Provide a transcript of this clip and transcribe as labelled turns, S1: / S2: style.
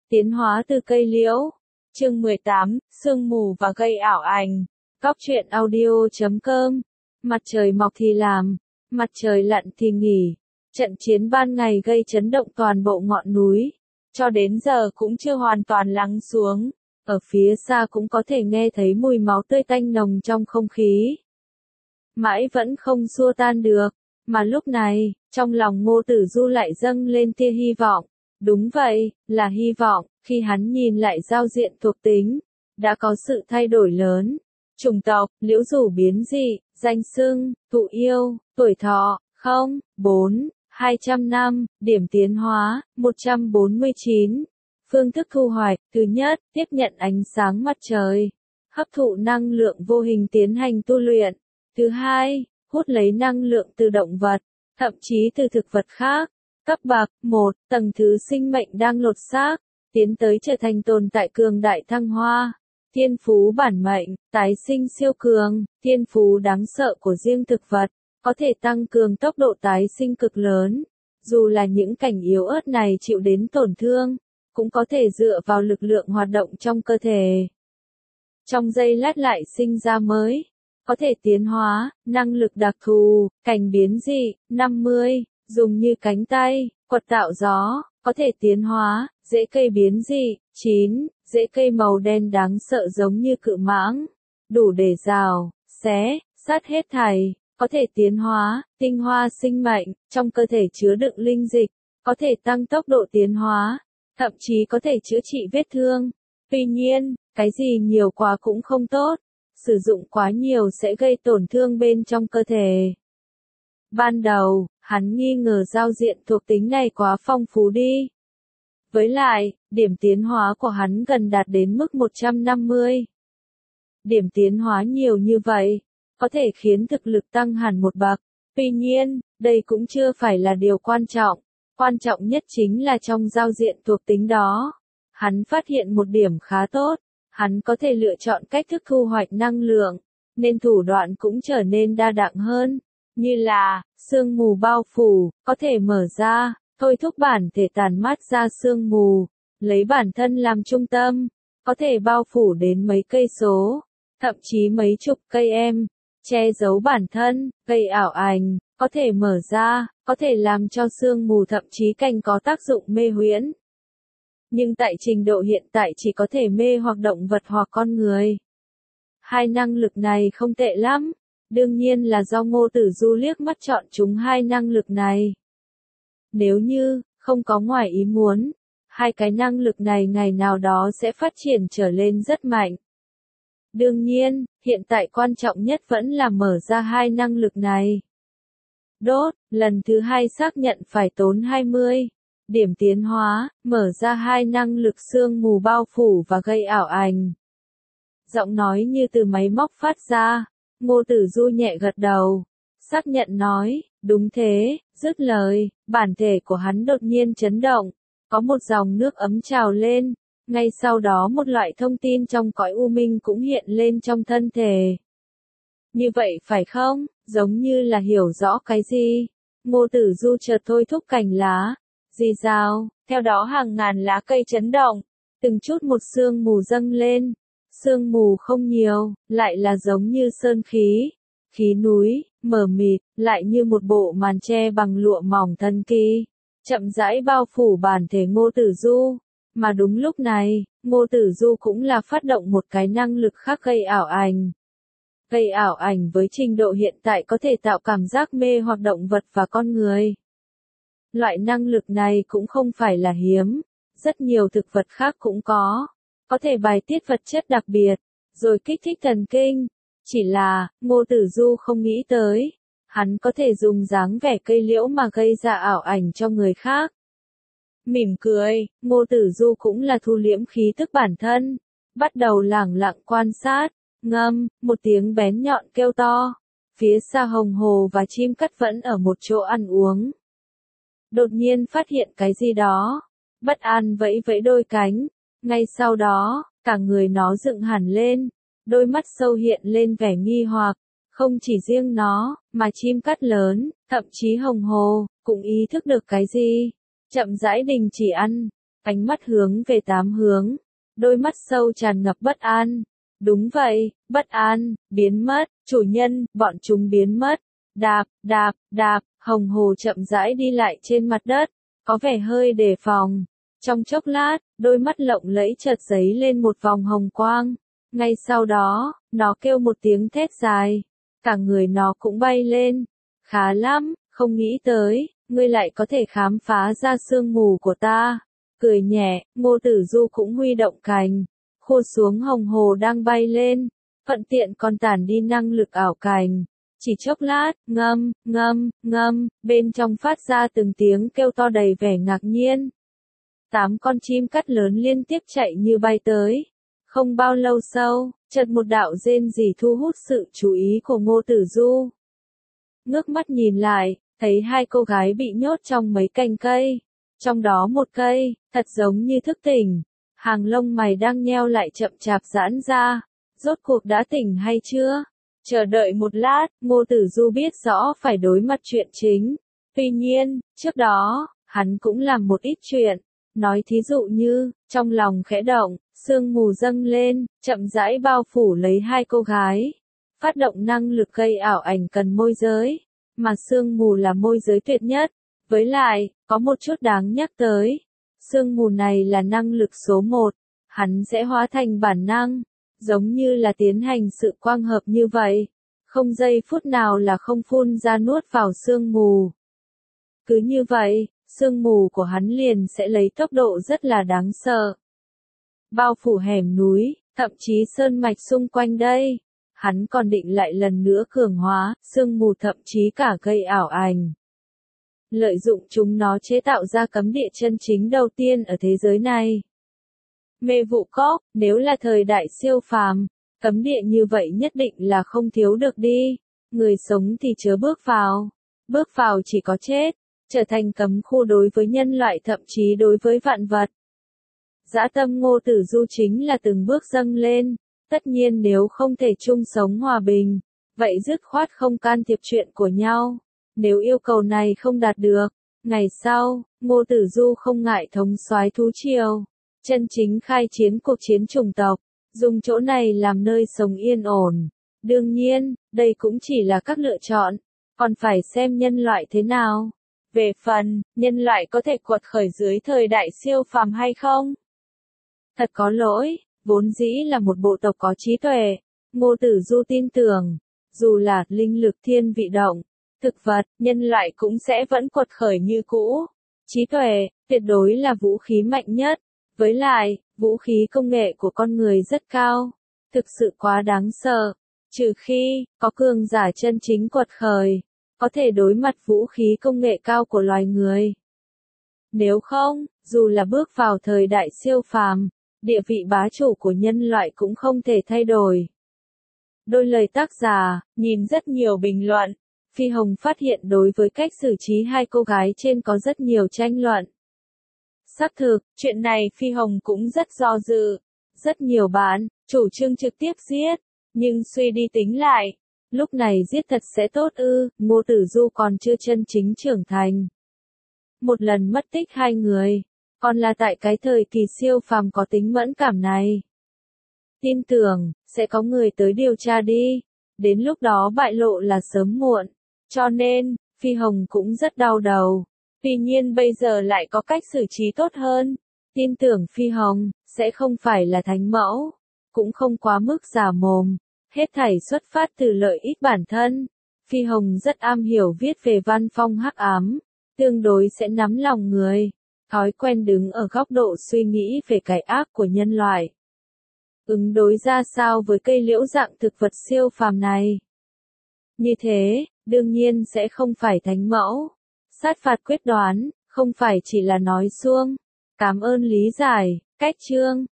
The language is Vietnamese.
S1: Tiến hóa từ cây liễu. Chương 18, sương mù và gây ảo ảnh. Góc truyện audio.com. Mặt trời mọc thì làm, mặt trời lặn thì nghỉ. Trận chiến ban ngày gây chấn động toàn bộ ngọn núi. Cho đến giờ cũng chưa hoàn toàn lắng xuống. Ở phía xa cũng có thể nghe thấy mùi máu tươi tanh nồng trong không khí. Mãi vẫn không xua tan được. Mà lúc này, trong lòng Ngô Tử Du lại dâng lên tia hy vọng. Đúng vậy, là hy vọng, khi hắn nhìn lại giao diện thuộc tính. Đã có sự thay đổi lớn. Chủng tộc, liễu rủ biến dị, danh xưng, thụ yêu, tuổi thọ, 0, 4, 200 năm, điểm tiến hóa, 149. Phương thức thu hoạch, thứ nhất, tiếp nhận ánh sáng mặt trời. Hấp thụ năng lượng vô hình tiến hành tu luyện. Thứ hai, hút lấy năng lượng từ động vật, thậm chí từ thực vật khác. Cấp bậc 1, tầng thứ sinh mệnh đang lột xác, tiến tới trở thành tồn tại cường đại thăng hoa. Thiên phú bản mệnh, tái sinh siêu cường, thiên phú đáng sợ của riêng thực vật, có thể tăng cường tốc độ tái sinh cực lớn. Dù là những cảnh yếu ớt này chịu đến tổn thương, cũng có thể dựa vào lực lượng hoạt động trong cơ thể. Trong giây lát lại sinh ra mới, có thể tiến hóa, năng lực đặc thù, cảnh biến dị, 50, dùng như cánh tay, quật tạo gió, có thể tiến hóa, rễ cây biến dị, 9, rễ cây màu đen đáng sợ giống như cự mãng, đủ để rào, xé, sát hết thảy, có thể tiến hóa, tinh hoa sinh mệnh, trong cơ thể chứa đựng linh dịch, có thể tăng tốc độ tiến hóa, thậm chí có thể chữa trị vết thương. Tuy nhiên, cái gì nhiều quá cũng không tốt, sử dụng quá nhiều sẽ gây tổn thương bên trong cơ thể. Ban đầu, hắn nghi ngờ giao diện thuộc tính này quá phong phú đi. Với lại, điểm tiến hóa của hắn gần đạt đến mức 150. Điểm tiến hóa nhiều như vậy, có thể khiến thực lực tăng hẳn một bậc. Tuy nhiên, đây cũng chưa phải là điều quan trọng. Quan trọng nhất chính là trong giao diện thuộc tính đó. Hắn phát hiện một điểm khá tốt. Hắn có thể lựa chọn cách thức thu hoạch năng lượng, nên thủ đoạn cũng trở nên đa dạng hơn. Như là, sương mù bao phủ, có thể mở ra, thôi thúc bản thể tản mát ra sương mù, lấy bản thân làm trung tâm, có thể bao phủ đến mấy cây số, thậm chí mấy chục cây em, che giấu bản thân, gây ảo ảnh, có thể mở ra, có thể làm cho sương mù thậm chí càng có tác dụng mê huyễn. Nhưng tại trình độ hiện tại chỉ có thể mê hoặc động vật hoặc con người. Hai năng lực này không tệ lắm. Đương nhiên là do Ngô Tử Du liếc mắt chọn chúng hai năng lực này. Nếu như, không có ngoài ý muốn, hai cái năng lực này ngày nào đó sẽ phát triển trở lên rất mạnh. Đương nhiên, hiện tại quan trọng nhất vẫn là mở ra hai năng lực này. Đốt, lần thứ hai xác nhận phải tốn 20. Điểm tiến hóa, mở ra hai năng lực sương mù bao phủ và gây ảo ảnh. Giọng nói như từ máy móc phát ra. Ngô Tử Du nhẹ gật đầu, xác nhận nói, đúng thế, dứt lời, bản thể của hắn đột nhiên chấn động, có một dòng nước ấm trào lên, ngay sau đó một loại thông tin trong cõi u minh cũng hiện lên trong thân thể. Như vậy phải không, giống như là hiểu rõ cái gì? Ngô Tử Du chợt thôi thúc cành lá, rì rào, theo đó hàng ngàn lá cây chấn động, từng chút một sương mù dâng lên. Sương mù không nhiều, lại là giống như sơn khí, khí núi, mờ mịt, lại như một bộ màn che bằng lụa mỏng thần kỳ, chậm rãi bao phủ bản thể Ngô Tử Du. Mà đúng lúc này, Ngô Tử Du cũng là phát động một cái năng lực khác gây ảo ảnh. Gây ảo ảnh với trình độ hiện tại có thể tạo cảm giác mê hoặc động vật và con người. Loại năng lực này cũng không phải là hiếm, rất nhiều thực vật khác cũng có thể bài tiết vật chất đặc biệt, rồi kích thích thần kinh. Chỉ là, Ngô Tử Du không nghĩ tới, hắn có thể dùng dáng vẻ cây liễu mà gây ra ảo ảnh cho người khác. Mỉm cười, Ngô Tử Du cũng là thu liễm khí tức bản thân, bắt đầu lẳng lặng quan sát, ngâm, một tiếng bén nhọn kêu to. Phía xa hồng hồ và chim cắt vẫn ở một chỗ ăn uống. Đột nhiên phát hiện cái gì đó, bất an vẫy vẫy đôi cánh. Ngay sau đó, cả người nó dựng hẳn lên, đôi mắt sâu hiện lên vẻ nghi hoặc, không chỉ riêng nó, mà chim cắt lớn, thậm chí hồng hồ, cũng ý thức được cái gì. Chậm rãi đình chỉ ăn, ánh mắt hướng về tám hướng, đôi mắt sâu tràn ngập bất an. Đúng vậy, bất an, biến mất, chủ nhân, bọn chúng biến mất. Đạp, đạp, đạp, hồng hồ chậm rãi đi lại trên mặt đất, có vẻ hơi đề phòng. Trong chốc lát, đôi mắt lộng lẫy chợt giấy lên một vòng hồng quang. Ngay sau đó, nó kêu một tiếng thét dài. Cả người nó cũng bay lên. Khá lắm, không nghĩ tới, ngươi lại có thể khám phá ra sương mù của ta. Cười nhẹ, Ngô Tử Du cũng huy động cành, khua xuống hồng hồ đang bay lên, thuận tiện còn tản đi năng lực ảo cành. Chỉ chốc lát, ngâm, ngâm, ngâm, bên trong phát ra từng tiếng kêu to đầy vẻ ngạc nhiên. 8 con chim cắt lớn liên tiếp chạy như bay tới. Không bao lâu sau, chợt một đạo rên rỉ thu hút sự chú ý của Ngô Tử Du. Ngước mắt nhìn lại, thấy hai cô gái bị nhốt trong mấy cành cây. Trong đó một cây, thật giống như thức tỉnh. Hàng lông mày đang nheo lại chậm chạp giãn ra. Rốt cuộc đã tỉnh hay chưa? Chờ đợi một lát, Ngô Tử Du biết rõ phải đối mặt chuyện chính. Tuy nhiên, trước đó, hắn cũng làm một ít chuyện. Nói thí dụ như, trong lòng khẽ động, sương mù dâng lên, chậm rãi bao phủ lấy hai cô gái. Phát động năng lực gây ảo ảnh cần môi giới, mà sương mù là môi giới tuyệt nhất. Với lại, có một chút đáng nhắc tới. Sương mù này là năng lực số 1, hắn sẽ hóa thành bản năng, giống như là tiến hành sự quang hợp như vậy. Không giây phút nào là không phun ra nuốt vào sương mù. Cứ như vậy, sương mù của hắn liền sẽ lấy tốc độ rất là đáng sợ. Bao phủ hẻm núi, thậm chí sơn mạch xung quanh đây. Hắn còn định lại lần nữa cường hóa, sương mù thậm chí cả gây ảo ảnh. Lợi dụng chúng nó chế tạo ra cấm địa chân chính đầu tiên ở thế giới này. Mê vụ cốc, nếu là thời đại siêu phàm, cấm địa như vậy nhất định là không thiếu được đi. Người sống thì chớ bước vào chỉ có chết, trở thành cấm khu đối với nhân loại thậm chí đối với vạn vật. Dã tâm Ngô Tử Du chính là từng bước dâng lên, tất nhiên nếu không thể chung sống hòa bình, vậy dứt khoát không can thiệp chuyện của nhau. Nếu yêu cầu này không đạt được, ngày sau, Ngô Tử Du không ngại thống soái thú triều, chân chính khai chiến cuộc chiến chủng tộc, dùng chỗ này làm nơi sống yên ổn. Đương nhiên, đây cũng chỉ là các lựa chọn, còn phải xem nhân loại thế nào. Về phần, nhân loại có thể quật khởi dưới thời đại siêu phàm hay không? Thật có lỗi, vốn dĩ là một bộ tộc có trí tuệ. Ngô Tử Du tin tưởng, dù là linh lực thiên vị động, thực vật, nhân loại cũng sẽ vẫn quật khởi như cũ. Trí tuệ, tuyệt đối là vũ khí mạnh nhất. Với lại, vũ khí công nghệ của con người rất cao. Thực sự quá đáng sợ. Trừ khi, có cường giả chân chính quật khởi, có thể đối mặt vũ khí công nghệ cao của loài người. Nếu không, dù là bước vào thời đại siêu phàm, địa vị bá chủ của nhân loại cũng không thể thay đổi. Đôi lời tác giả, nhìn rất nhiều bình luận. Phi Hồng phát hiện đối với cách xử trí hai cô gái trên có rất nhiều tranh luận. Xác thực, chuyện này Phi Hồng cũng rất do dự. Rất nhiều bạn, chủ trương trực tiếp giết. Nhưng suy đi tính lại, lúc này giết thật sẽ tốt ư, Ngô Tử Du còn chưa chân chính trưởng thành. Một lần mất tích hai người, còn là tại cái thời kỳ siêu phàm có tính mẫn cảm này. Tin tưởng, sẽ có người tới điều tra đi. Đến lúc đó bại lộ là sớm muộn. Cho nên, Phi Hồng cũng rất đau đầu. Tuy nhiên bây giờ lại có cách xử trí tốt hơn. Tin tưởng Phi Hồng, sẽ không phải là thánh mẫu. Cũng không quá mức giả mồm. Hết thảy xuất phát từ lợi ích bản thân. Phi Hồng rất am hiểu viết về văn phong hắc ám. Tương đối sẽ nắm lòng người. Thói quen đứng ở góc độ suy nghĩ về cái ác của nhân loại. Ứng đối ra sao với cây liễu dạng thực vật siêu phàm này? Như thế, đương nhiên sẽ không phải thánh mẫu. Sát phạt quyết đoán, không phải chỉ là nói suông. Cảm ơn lý giải, cách chương.